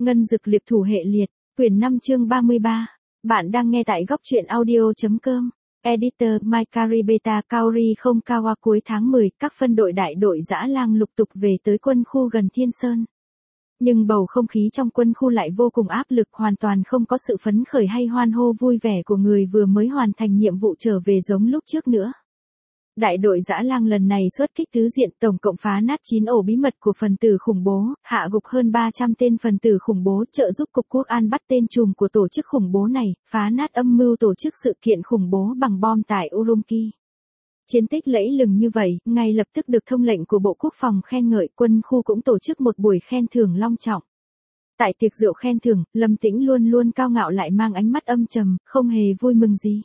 Ngân dực liệp thủ hệ liệt, quyển 5 chương 33. Bạn đang nghe tại góc truyện audio.com. Editor Maikari Beta Kaori không Kawa. Cuối tháng 10, các phân đội đại đội dã lang lục tục về tới quân khu gần Thiên Sơn. Nhưng bầu không khí trong quân khu lại vô cùng áp lực, hoàn toàn không có sự phấn khởi hay hoan hô vui vẻ của người vừa mới hoàn thành nhiệm vụ trở về giống lúc trước nữa. Đại đội dã lang lần này xuất kích tứ diện, tổng cộng phá nát 9 ổ bí mật của phần tử khủng bố, hạ gục hơn 300 tên phần tử khủng bố, trợ giúp Cục Quốc an bắt tên trùm của tổ chức khủng bố này, phá nát âm mưu tổ chức sự kiện khủng bố bằng bom tại Urumqi. Chiến tích lẫy lừng như vậy, ngay lập tức được thông lệnh của Bộ Quốc phòng khen ngợi, quân khu cũng tổ chức một buổi khen thưởng long trọng. Tại tiệc rượu khen thưởng, Lâm Tĩnh luôn luôn cao ngạo lại mang ánh mắt âm trầm, không hề vui mừng gì.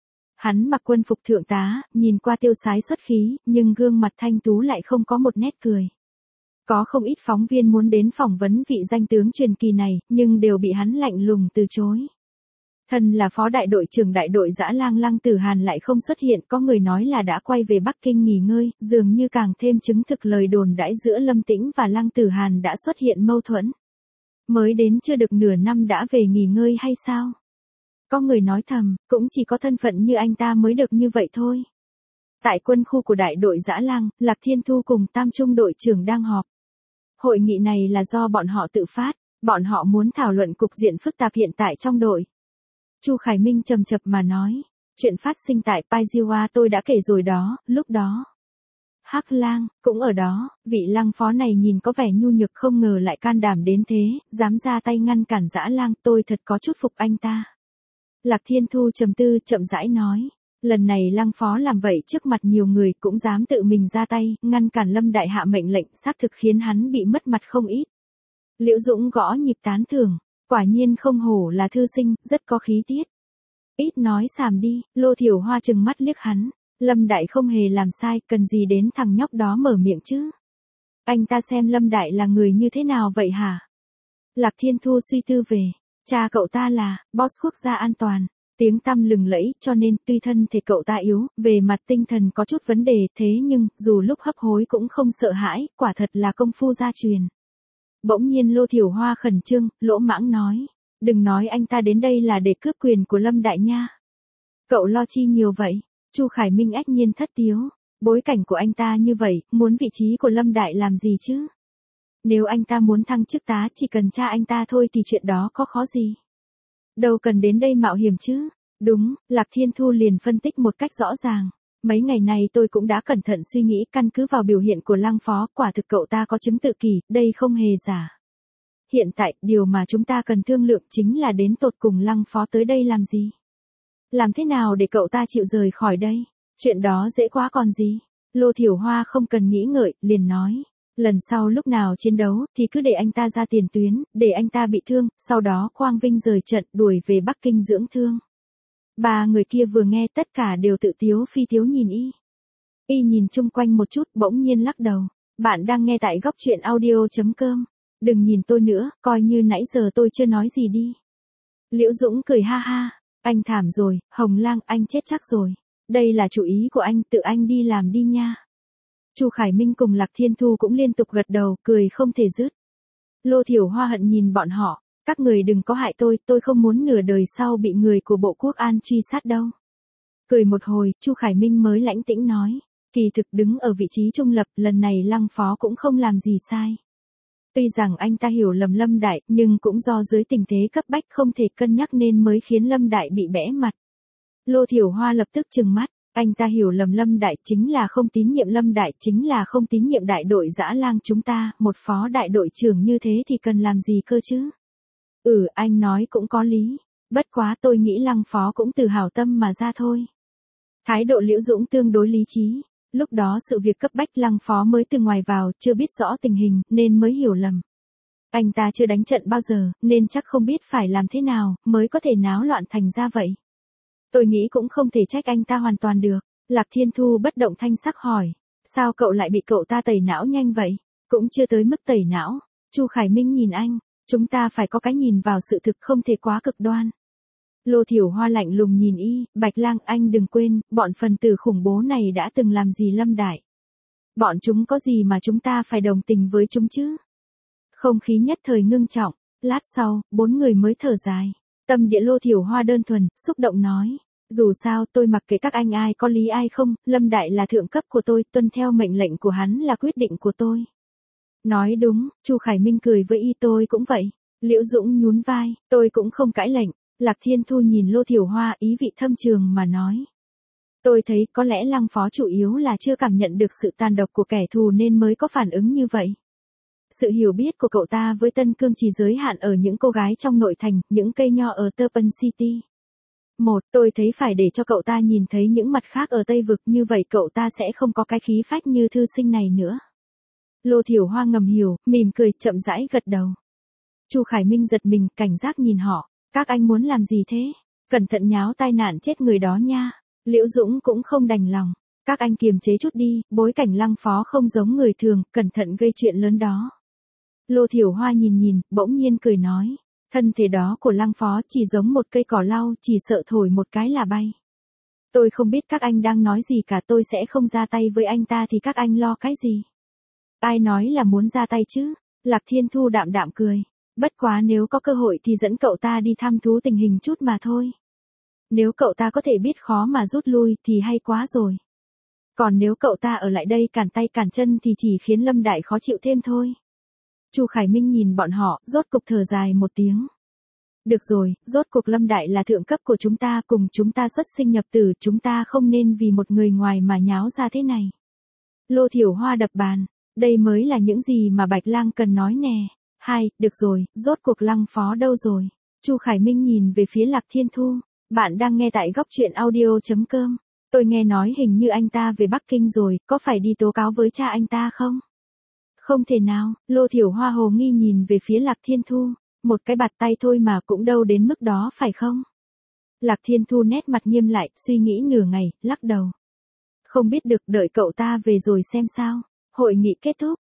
Hắn mặc quân phục thượng tá, nhìn qua tiêu sái xuất khí, nhưng gương mặt thanh tú lại không có một nét cười. Có không ít phóng viên muốn đến phỏng vấn vị danh tướng truyền kỳ này, nhưng đều bị hắn lạnh lùng từ chối. Thân là phó đại đội trưởng đại đội dã lang Lăng Tử Hàn lại không xuất hiện, có người nói là đã quay về Bắc Kinh nghỉ ngơi, dường như càng thêm chứng thực lời đồn đãi giữa Lâm Tĩnh và Lăng Tử Hàn đã xuất hiện mâu thuẫn. Mới đến chưa được nửa năm đã về nghỉ ngơi hay sao? Có người nói thầm, cũng chỉ có thân phận như anh ta mới được như vậy thôi. Tại quân khu của đại đội dã lang, Lạc Thiên Thu cùng Tam Trung đội trưởng đang họp. Hội nghị này là do bọn họ tự phát, bọn họ muốn thảo luận cục diện phức tạp hiện tại trong đội. Chu Khải Minh trầm chập mà nói, chuyện phát sinh tại Paijiwa tôi đã kể rồi đó, lúc đó. Hắc Lang, cũng ở đó, vị Lăng phó này nhìn có vẻ nhu nhược không ngờ lại can đảm đến thế, dám ra tay ngăn cản dã lang, tôi thật có chút phục anh ta. Lạc Thiên Thu trầm tư, chậm rãi nói, lần này Lăng phó làm vậy trước mặt nhiều người cũng dám tự mình ra tay, ngăn cản Lâm đại hạ mệnh lệnh, xác thực khiến hắn bị mất mặt không ít. Liễu Dũng gõ nhịp tán thưởng, quả nhiên không hổ là thư sinh, rất có khí tiết. Ít nói xàm đi, Lô Thiểu Hoa trừng mắt liếc hắn, Lâm đại không hề làm sai, cần gì đến thằng nhóc đó mở miệng chứ. Anh ta xem Lâm đại là người như thế nào vậy hả? Lạc Thiên Thu suy tư về. Cha cậu ta là boss quốc gia an toàn, tiếng tăm lừng lẫy, cho nên tuy thân thể cậu ta yếu, về mặt tinh thần có chút vấn đề, thế nhưng dù lúc hấp hối cũng không sợ hãi, quả thật là công phu gia truyền. Bỗng nhiên Lô Thiểu Hoa khẩn trương, lỗ mãng nói, đừng nói anh ta đến đây là để cướp quyền của Lâm đại nha. Cậu lo chi nhiều vậy? Chu Khải Minh ách nhiên thất tiếu, bối cảnh của anh ta như vậy, muốn vị trí của Lâm đại làm gì chứ? Nếu anh ta muốn thăng chức tá chỉ cần tra anh ta thôi thì chuyện đó có khó gì. Đâu cần đến đây mạo hiểm chứ. Đúng, Lạc Thiên Thu liền phân tích một cách rõ ràng. Mấy ngày này tôi cũng đã cẩn thận suy nghĩ, căn cứ vào biểu hiện của Lăng phó, quả thực cậu ta có chứng tự kỷ, đây không hề giả. Hiện tại, điều mà chúng ta cần thương lượng chính là đến tột cùng Lăng phó tới đây làm gì. Làm thế nào để cậu ta chịu rời khỏi đây. Chuyện đó dễ quá còn gì. Lô Thiểu Hoa không cần nghĩ ngợi, liền nói. Lần sau lúc nào chiến đấu thì cứ để anh ta ra tiền tuyến, để anh ta bị thương, sau đó Quang Vinh rời trận đuổi về Bắc Kinh dưỡng thương. Ba người kia vừa nghe tất cả đều tự tiếu phi tiếu nhìn y. Y nhìn chung quanh một chút bỗng nhiên lắc đầu. Bạn đang nghe tại góc truyện audio.com. Đừng nhìn tôi nữa, coi như nãy giờ tôi chưa nói gì đi. Liễu Dũng cười ha ha. Anh thảm rồi, Hồng Lang anh chết chắc rồi. Đây là chủ ý của anh, tự anh đi làm đi nha. Chu Khải Minh cùng Lạc Thiên Thu cũng liên tục gật đầu, cười không thể dứt. Lô Thiểu Hoa hận nhìn bọn họ, các người đừng có hại tôi không muốn nửa đời sau bị người của Bộ Quốc an truy sát đâu. Cười một hồi, Chu Khải Minh mới lãnh tĩnh nói, kỳ thực đứng ở vị trí trung lập, lần này Lăng phó cũng không làm gì sai. Tuy rằng anh ta hiểu lầm Lâm đại, nhưng cũng do dưới tình thế cấp bách không thể cân nhắc nên mới khiến Lâm đại bị bẽ mặt. Lô Thiểu Hoa lập tức trừng mắt. Anh ta hiểu lầm Lâm đại chính là không tín nhiệm Lâm đại, chính là không tín nhiệm đại đội dã lang chúng ta, một phó đại đội trưởng như thế thì cần làm gì cơ chứ? Anh nói cũng có lý, bất quá tôi nghĩ Lăng phó cũng từ hảo tâm mà ra thôi. Thái độ Liễu Dũng tương đối lý trí, lúc đó sự việc cấp bách Lăng phó mới từ ngoài vào, chưa biết rõ tình hình, nên mới hiểu lầm. Anh ta chưa đánh trận bao giờ, nên chắc không biết phải làm thế nào, mới có thể náo loạn thành ra vậy. Tôi nghĩ cũng không thể trách anh ta hoàn toàn được. Lạc Thiên Thu bất động thanh sắc hỏi. Sao cậu lại bị cậu ta tẩy não nhanh vậy? Cũng chưa tới mức tẩy não. Chu Khải Minh nhìn anh. Chúng ta phải có cái nhìn vào sự thực không thể quá cực đoan. Lô Thiểu Hoa lạnh lùng nhìn y. Bạch Lang anh đừng quên, bọn phần tử khủng bố này đã từng làm gì Lâm đại. Bọn chúng có gì mà chúng ta phải đồng tình với chúng chứ? Không khí nhất thời ngưng trọng. Lát sau, 4 người mới thở dài. Tâm địa Lô Thiểu Hoa đơn thuần, xúc động nói. Dù sao tôi mặc kệ các anh ai có lý ai không, Lâm Đại là thượng cấp của tôi, tuân theo mệnh lệnh của hắn là quyết định của tôi. Nói đúng, Chu Khải Minh cười với y tôi cũng vậy. Liễu Dũng nhún vai, tôi cũng không cãi lệnh. Lạc Thiên Thu nhìn Lô Thiểu Hoa ý vị thâm trường mà nói. Tôi thấy có lẽ Lăng Phó chủ yếu là chưa cảm nhận được sự tàn độc của kẻ thù nên mới có phản ứng như vậy. Sự hiểu biết của cậu ta với Tân Cương chỉ giới hạn ở những cô gái trong nội thành, những cây nho ở Turpan City. Tôi thấy phải để cho cậu ta nhìn thấy những mặt khác ở Tây Vực, như vậy cậu ta sẽ không có cái khí phách như thư sinh này nữa. Lô Thiểu Hoa ngầm hiểu, mỉm cười, chậm rãi gật đầu. Chu Khải Minh giật mình, cảnh giác nhìn họ. Các anh muốn làm gì thế? Cẩn thận nháo tai nạn chết người đó nha. Liễu Dũng cũng không đành lòng. Các anh kiềm chế chút đi, bối cảnh Lăng Phó không giống người thường, cẩn thận gây chuyện lớn đó. Lô Thiểu Hoa nhìn, bỗng nhiên cười nói. Thân thể đó của Lăng Phó chỉ giống một cây cỏ lau, chỉ sợ thổi một cái là bay. Tôi không biết các anh đang nói gì cả, tôi sẽ không ra tay với anh ta thì các anh lo cái gì? Ai nói là muốn ra tay chứ? Lạc Thiên Thu đạm đạm cười. Bất quá nếu có cơ hội thì dẫn cậu ta đi thăm thú tình hình chút mà thôi. Nếu cậu ta có thể biết khó mà rút lui thì hay quá rồi. Còn nếu cậu ta ở lại đây cản tay cản chân thì chỉ khiến Lâm Đại khó chịu thêm thôi. Chu Khải Minh nhìn bọn họ, rốt cục thở dài một tiếng. Được rồi, rốt cuộc Lâm Đại là thượng cấp của chúng ta, cùng chúng ta xuất sinh nhập tử, chúng ta không nên vì một người ngoài mà nháo ra thế này. Lô Thiểu Hoa đập bàn, đây mới là những gì mà Bạch Lang cần nói nè. Được rồi, rốt cuộc Lăng Phó đâu rồi? Chu Khải Minh nhìn về phía Lạc Thiên Thu. Bạn đang nghe tại góc truyện audio.com. Tôi nghe nói hình như anh ta về Bắc Kinh rồi, có phải đi tố cáo với cha anh ta không? Không thể nào, Lô Thiểu Hoa hồ nghi nhìn về phía Lạc Thiên Thu. Một cái bạt tay thôi mà cũng đâu đến mức đó phải không? Lạc Thiên Thu nét mặt nghiêm lại, suy nghĩ nửa ngày, lắc đầu. Không biết được, đợi cậu ta về rồi xem sao. Hội nghị kết thúc,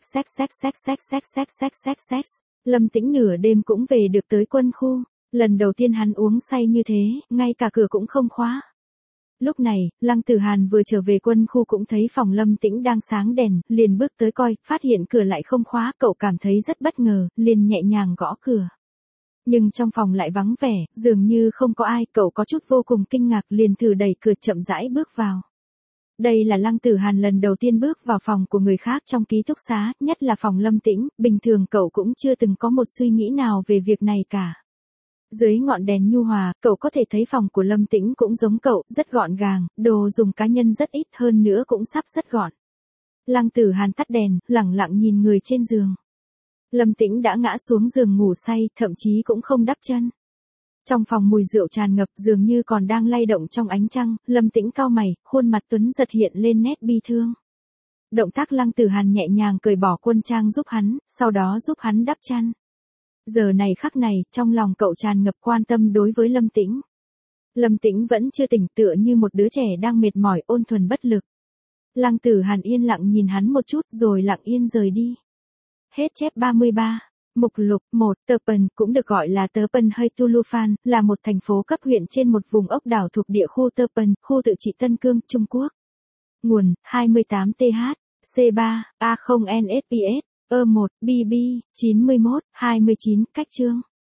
Lâm Tĩnh nửa đêm cũng về được tới quân khu. Lần đầu tiên hắn uống say như thế, ngay cả cửa cũng không khóa. Lúc này, Lăng Tử Hàn vừa trở về quân khu cũng thấy phòng Lâm Tĩnh đang sáng đèn, liền bước tới coi, phát hiện cửa lại không khóa, cậu cảm thấy rất bất ngờ, liền nhẹ nhàng gõ cửa. Nhưng trong phòng lại vắng vẻ, dường như không có ai, cậu có chút vô cùng kinh ngạc, liền thử đẩy cửa chậm rãi bước vào. Đây là Lăng Tử Hàn lần đầu tiên bước vào phòng của người khác trong ký túc xá, nhất là phòng Lâm Tĩnh, bình thường cậu cũng chưa từng có một suy nghĩ nào về việc này cả. Dưới ngọn đèn nhu hòa, cậu có thể thấy phòng của Lâm Tĩnh cũng giống cậu, rất gọn gàng, đồ dùng cá nhân rất ít, hơn nữa cũng sắp rất gọn. Lăng Tử Hàn tắt đèn, lẳng lặng nhìn người trên giường. Lâm Tĩnh đã ngã xuống giường ngủ say, thậm chí cũng không đắp chân. Trong phòng mùi rượu tràn ngập, dường như còn đang lay động trong ánh trăng, Lâm Tĩnh cau mày, khuôn mặt tuấn giật hiện lên nét bi thương. Động tác Lăng Tử Hàn nhẹ nhàng cởi bỏ quân trang giúp hắn, sau đó giúp hắn đắp chăn. Giờ này khắc này, trong lòng cậu tràn ngập quan tâm đối với Lâm Tĩnh. Lâm Tĩnh vẫn chưa tỉnh, tựa như một đứa trẻ đang mệt mỏi, ôn thuần bất lực. Lăng Tử Hàn yên lặng nhìn hắn một chút rồi lặng yên rời đi. Hết chép 33. Mục lục 1. Turpan, cũng được gọi là Turpan hay Tulufan, là một thành phố cấp huyện trên một vùng ốc đảo thuộc địa khu Turpan, khu tự trị Tân Cương, Trung Quốc. Nguồn, 28TH, C3, A0NSPS, E1, BB, 91, 29, cách chương.